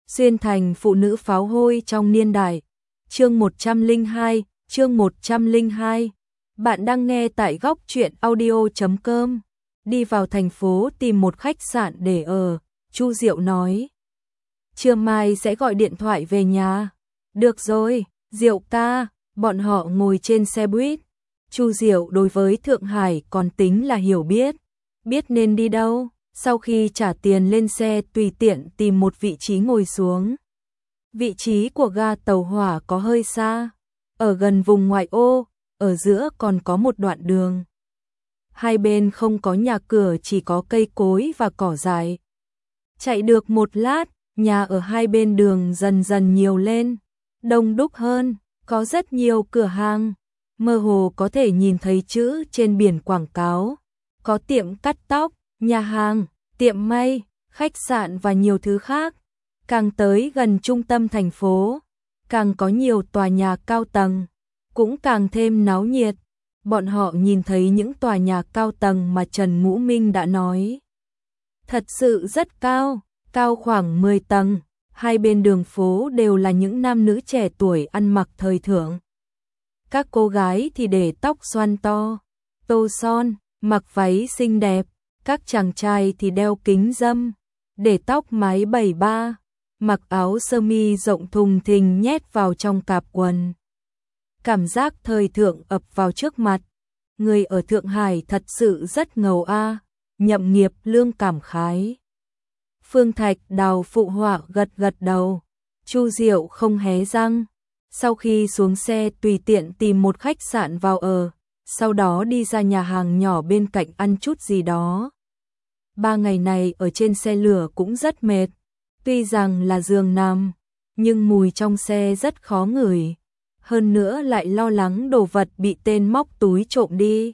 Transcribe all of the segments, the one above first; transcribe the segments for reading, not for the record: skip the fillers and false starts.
Xuyên thành phụ nữ pháo hôi trong niên đại. Chương 102. Bạn đang nghe tại góc truyện audio.com. Đi vào thành phố tìm một khách sạn để ở, Chu Diệu nói. Trưa mai sẽ gọi điện thoại về nhà. Được rồi, Diệu ca. Bọn họ ngồi trên xe buýt. Chu Diệu đối với Thượng Hải còn tính là hiểu biết nên đi đâu. Sau khi trả tiền lên xe tùy tiện tìm một vị trí ngồi xuống. Vị trí của ga tàu hỏa có hơi xa, ở gần vùng ngoại ô, ở giữa còn có một đoạn đường. Hai bên không có nhà cửa, chỉ có cây cối và cỏ dại. Chạy được một lát, nhà ở hai bên đường dần dần nhiều lên, đông đúc hơn, có rất nhiều cửa hàng, mơ hồ có thể nhìn thấy chữ trên biển quảng cáo, có tiệm cắt tóc, nhà hàng, tiệm may, khách sạn và nhiều thứ khác. Càng tới gần trung tâm thành phố, càng có nhiều tòa nhà cao tầng, cũng càng thêm náo nhiệt. Bọn họ nhìn thấy những tòa nhà cao tầng mà Trần Ngũ Minh đã nói. Thật sự rất cao, cao khoảng 10 tầng, hai bên đường phố đều là những nam nữ trẻ tuổi ăn mặc thời thượng. Các cô gái thì để tóc xoăn to, tô son, mặc váy xinh đẹp, các chàng trai thì đeo kính râm, để tóc mái 73, mặc áo sơ mi rộng thùng thình nhét vào trong cạp quần. Cảm giác thời thượng ập vào trước mặt. Người ở Thượng Hải thật sự rất ngầu a. Nhậm Nghiệp Lương cảm khái. Phương Thạch Đào phụ họa gật đầu. Chu Diệu không hé răng. Sau khi xuống xe tùy tiện tìm một khách sạn vào ở, sau đó đi ra nhà hàng nhỏ bên cạnh ăn chút gì đó. 3 ngày này ở trên xe lửa cũng rất mệt. Tuy rằng là giường nằm, nhưng mùi trong xe rất khó ngửi. Hơn nữa lại lo lắng đồ vật bị tên móc túi trộm đi.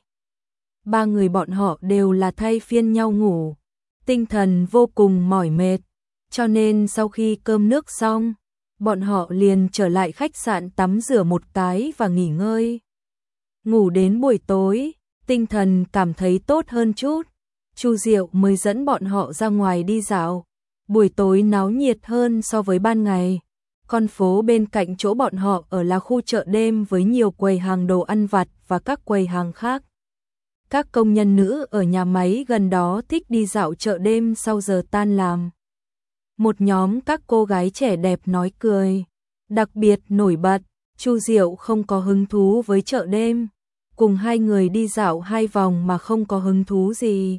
3 người bọn họ đều là thay phiên nhau ngủ. Tinh thần vô cùng mỏi mệt. Cho nên sau khi cơm nước xong, bọn họ liền trở lại khách sạn tắm rửa một cái và nghỉ ngơi. Ngủ đến buổi tối, tinh thần cảm thấy tốt hơn chút. Chu Diệu mới dẫn bọn họ ra ngoài đi dạo. Buổi tối náo nhiệt hơn so với ban ngày. Con phố bên cạnh chỗ bọn họ ở là khu chợ đêm với nhiều quầy hàng đồ ăn vặt và các quầy hàng khác. Các công nhân nữ ở nhà máy gần đó thích đi dạo chợ đêm sau giờ tan làm. Một nhóm các cô gái trẻ đẹp nói cười, đặc biệt nổi bật. Chu Diệu không có hứng thú với chợ đêm, cùng hai người đi dạo 2 vòng mà không có hứng thú gì.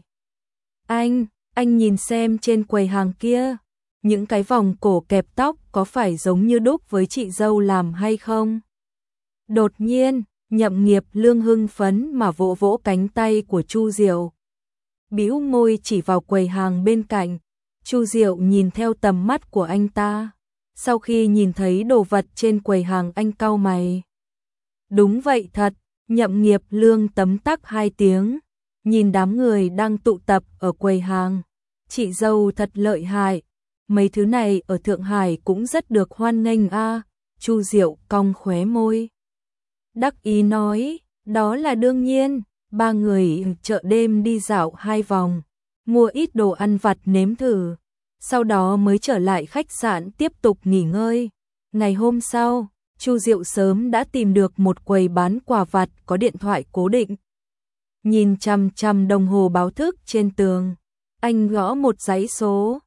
Anh nhìn xem trên quầy hàng kia, những cái vòng cổ kẹp tóc có phải giống như đúc với chị dâu làm hay không? Đột nhiên, Nhậm Nghiệp Lương hưng phấn mà vỗ vỗ cánh tay của Chu Diệu. Bĩu môi chỉ vào quầy hàng bên cạnh. Chu Diệu nhìn theo tầm mắt của anh ta. Sau khi nhìn thấy đồ vật trên quầy hàng anh cau mày. Đúng vậy thật, Nhậm Nghiệp Lương tấm tắc 2 tiếng. Nhìn đám người đang tụ tập ở quầy hàng. Chị dâu thật lợi hại. Mấy thứ này ở Thượng Hải cũng rất được hoan nghênh a. Chu Diệu cong khóe môi. Đắc ý nói, đó là đương nhiên. 3 người chợ đêm đi dạo 2 vòng, mua ít đồ ăn vặt nếm thử, sau đó mới trở lại khách sạn tiếp tục nghỉ ngơi. Ngày hôm sau, Chu Diệu sớm đã tìm được một quầy bán quà vặt có điện thoại cố định. Nhìn chằm chằm đồng hồ báo thức trên tường, anh gõ một dãy số.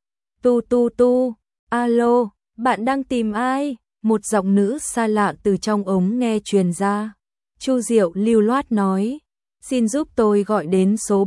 Tu, alo, bạn đang tìm ai? Một giọng nữ xa lạ từ trong ống nghe truyền ra. Chu Diệu lưu loát nói, xin giúp tôi gọi đến số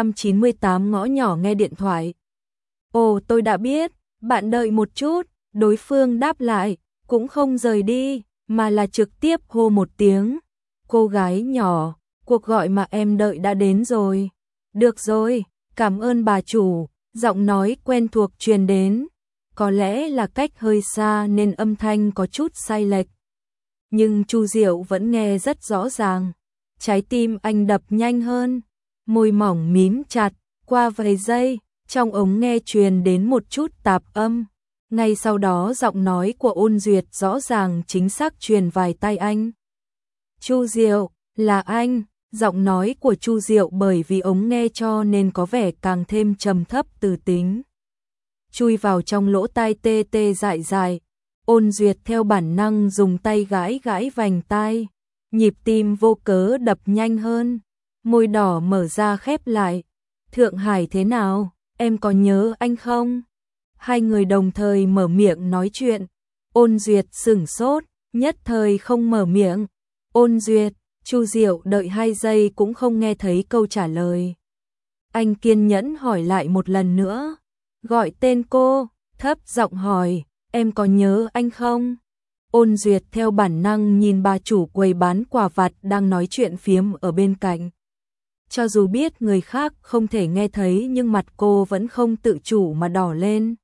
398 ngõ nhỏ nghe điện thoại. Ồ, tôi đã biết, bạn đợi một chút. Đối phương đáp lại, cũng không rời đi, mà là trực tiếp hô một tiếng. Cô gái nhỏ, cuộc gọi mà em đợi đã đến rồi. Được rồi, cảm ơn bà chủ. Giọng nói quen thuộc truyền đến, có lẽ là cách hơi xa nên âm thanh có chút sai lệch. Nhưng Chu Diệu vẫn nghe rất rõ ràng. Trái tim anh đập nhanh hơn, môi mỏng mím chặt, qua vài giây, trong ống nghe truyền đến một chút tạp âm. Ngay sau đó giọng nói của Ôn Duyệt rõ ràng chính xác truyền vài tai anh. Chu Diệu, là anh. Giọng nói của Chu Diệu bởi vì ống nghe cho nên có vẻ càng thêm trầm thấp từ tính. chui vào trong lỗ tai tê tê dại dại. Ôn Duyệt theo bản năng dùng tay gãi gãi vành tai, nhịp tim vô cớ đập nhanh hơn, môi đỏ mở ra khép lại. Thượng Hải thế nào, em có nhớ anh không? Hai người đồng thời mở miệng nói chuyện. Ôn Duyệt sửng sốt, nhất thời không mở miệng. Ôn Duyệt, Chu Diệu đợi 2 giây cũng không nghe thấy câu trả lời. Anh kiên nhẫn hỏi lại một lần nữa, gọi tên cô, thấp giọng hỏi, em có nhớ anh không? Ôn Duyệt theo bản năng nhìn bà chủ quầy bán quà vặt đang nói chuyện phiếm ở bên cạnh. Cho dù biết người khác không thể nghe thấy nhưng mặt cô vẫn không tự chủ mà đỏ lên.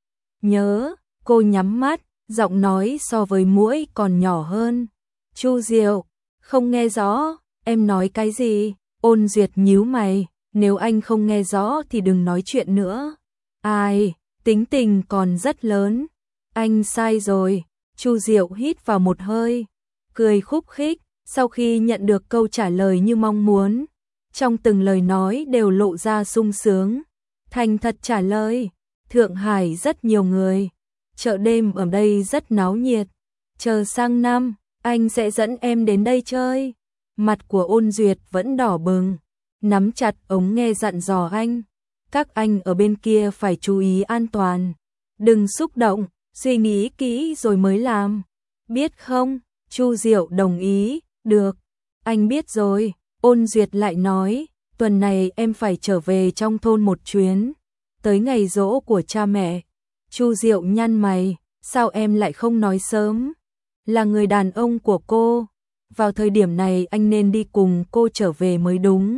Nhớ, cô nhắm mắt, giọng nói so với muỗi còn nhỏ hơn. Chu Diệu, không nghe rõ, em nói cái gì? Ôn Duyệt nhíu mày, nếu anh không nghe rõ thì đừng nói chuyện nữa. Ai, tính tình còn rất lớn. Anh sai rồi. Chu Diệu hít vào một hơi, cười khúc khích, sau khi nhận được câu trả lời như mong muốn. Trong từng lời nói đều lộ ra sung sướng. Thành thật trả lời, Thượng Hải rất nhiều người, chợ đêm ở đây rất náo nhiệt. Chờ sang năm, anh sẽ dẫn em đến đây chơi. Mặt của Ôn Duyệt vẫn đỏ bừng, nắm chặt ống nghe dặn dò anh. Các anh ở bên kia phải chú ý an toàn. Đừng xúc động, suy nghĩ kỹ rồi mới làm. Biết không? Chu Diệu đồng ý, được, anh biết rồi. Ôn Duyệt lại nói, tuần này em phải trở về trong thôn một chuyến, tới ngày giỗ của cha mẹ. Chu Diệu nhăn mày, sao em lại không nói sớm? Là người đàn ông của cô, vào thời điểm này anh nên đi cùng cô trở về mới đúng.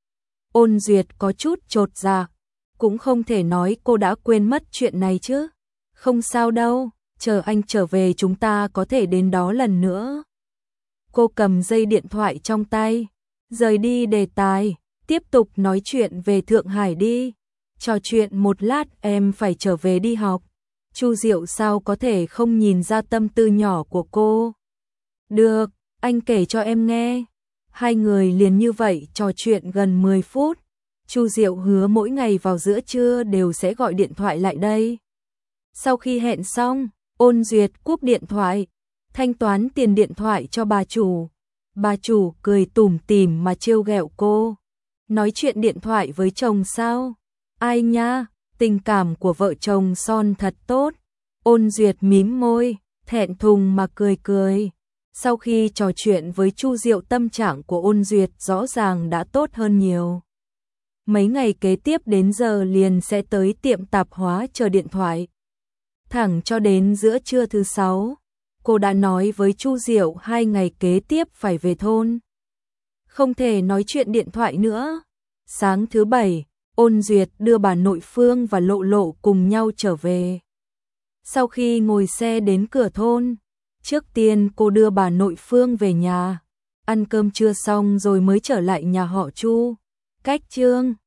Ôn Duyệt có chút chột dạ, cũng không thể nói cô đã quên mất chuyện này chứ. Không sao đâu, chờ anh trở về chúng ta có thể đến đó lần nữa. Cô cầm dây điện thoại trong tay, rời đi đề tài, tiếp tục nói chuyện về Thượng Hải đi. Trò chuyện một lát em phải trở về đi học. Chu Diệu sao có thể không nhìn ra tâm tư nhỏ của cô. Được, anh kể cho em nghe. Hai người liền như vậy trò chuyện gần 10 phút. Chu Diệu hứa mỗi ngày vào giữa trưa đều sẽ gọi điện thoại lại đây. Sau khi hẹn xong, Ôn Duyệt cúp điện thoại, thanh toán tiền điện thoại cho bà chủ. Bà chủ cười tủm tỉm mà trêu ghẹo cô. Nói chuyện điện thoại với chồng sao? Ai nha, tình cảm của vợ chồng son thật tốt. Ôn Duyệt mím môi, thẹn thùng mà cười cười. Sau khi trò chuyện với Chu Diệu, tâm trạng của Ôn Duyệt rõ ràng đã tốt hơn nhiều. Mấy ngày kế tiếp đến giờ liền sẽ tới tiệm tạp hóa chờ điện thoại. Thẳng cho đến giữa trưa thứ 6, cô đã nói với Chu Diệu 2 ngày kế tiếp phải về thôn. Không thể nói chuyện điện thoại nữa. Sáng thứ 7, Ôn Duyệt đưa bà nội Phương và Lộ Lộ cùng nhau trở về. Sau khi ngồi xe đến cửa thôn, trước tiên cô đưa bà nội Phương về nhà, ăn cơm trưa xong rồi mới trở lại nhà họ Chu. Cách Trương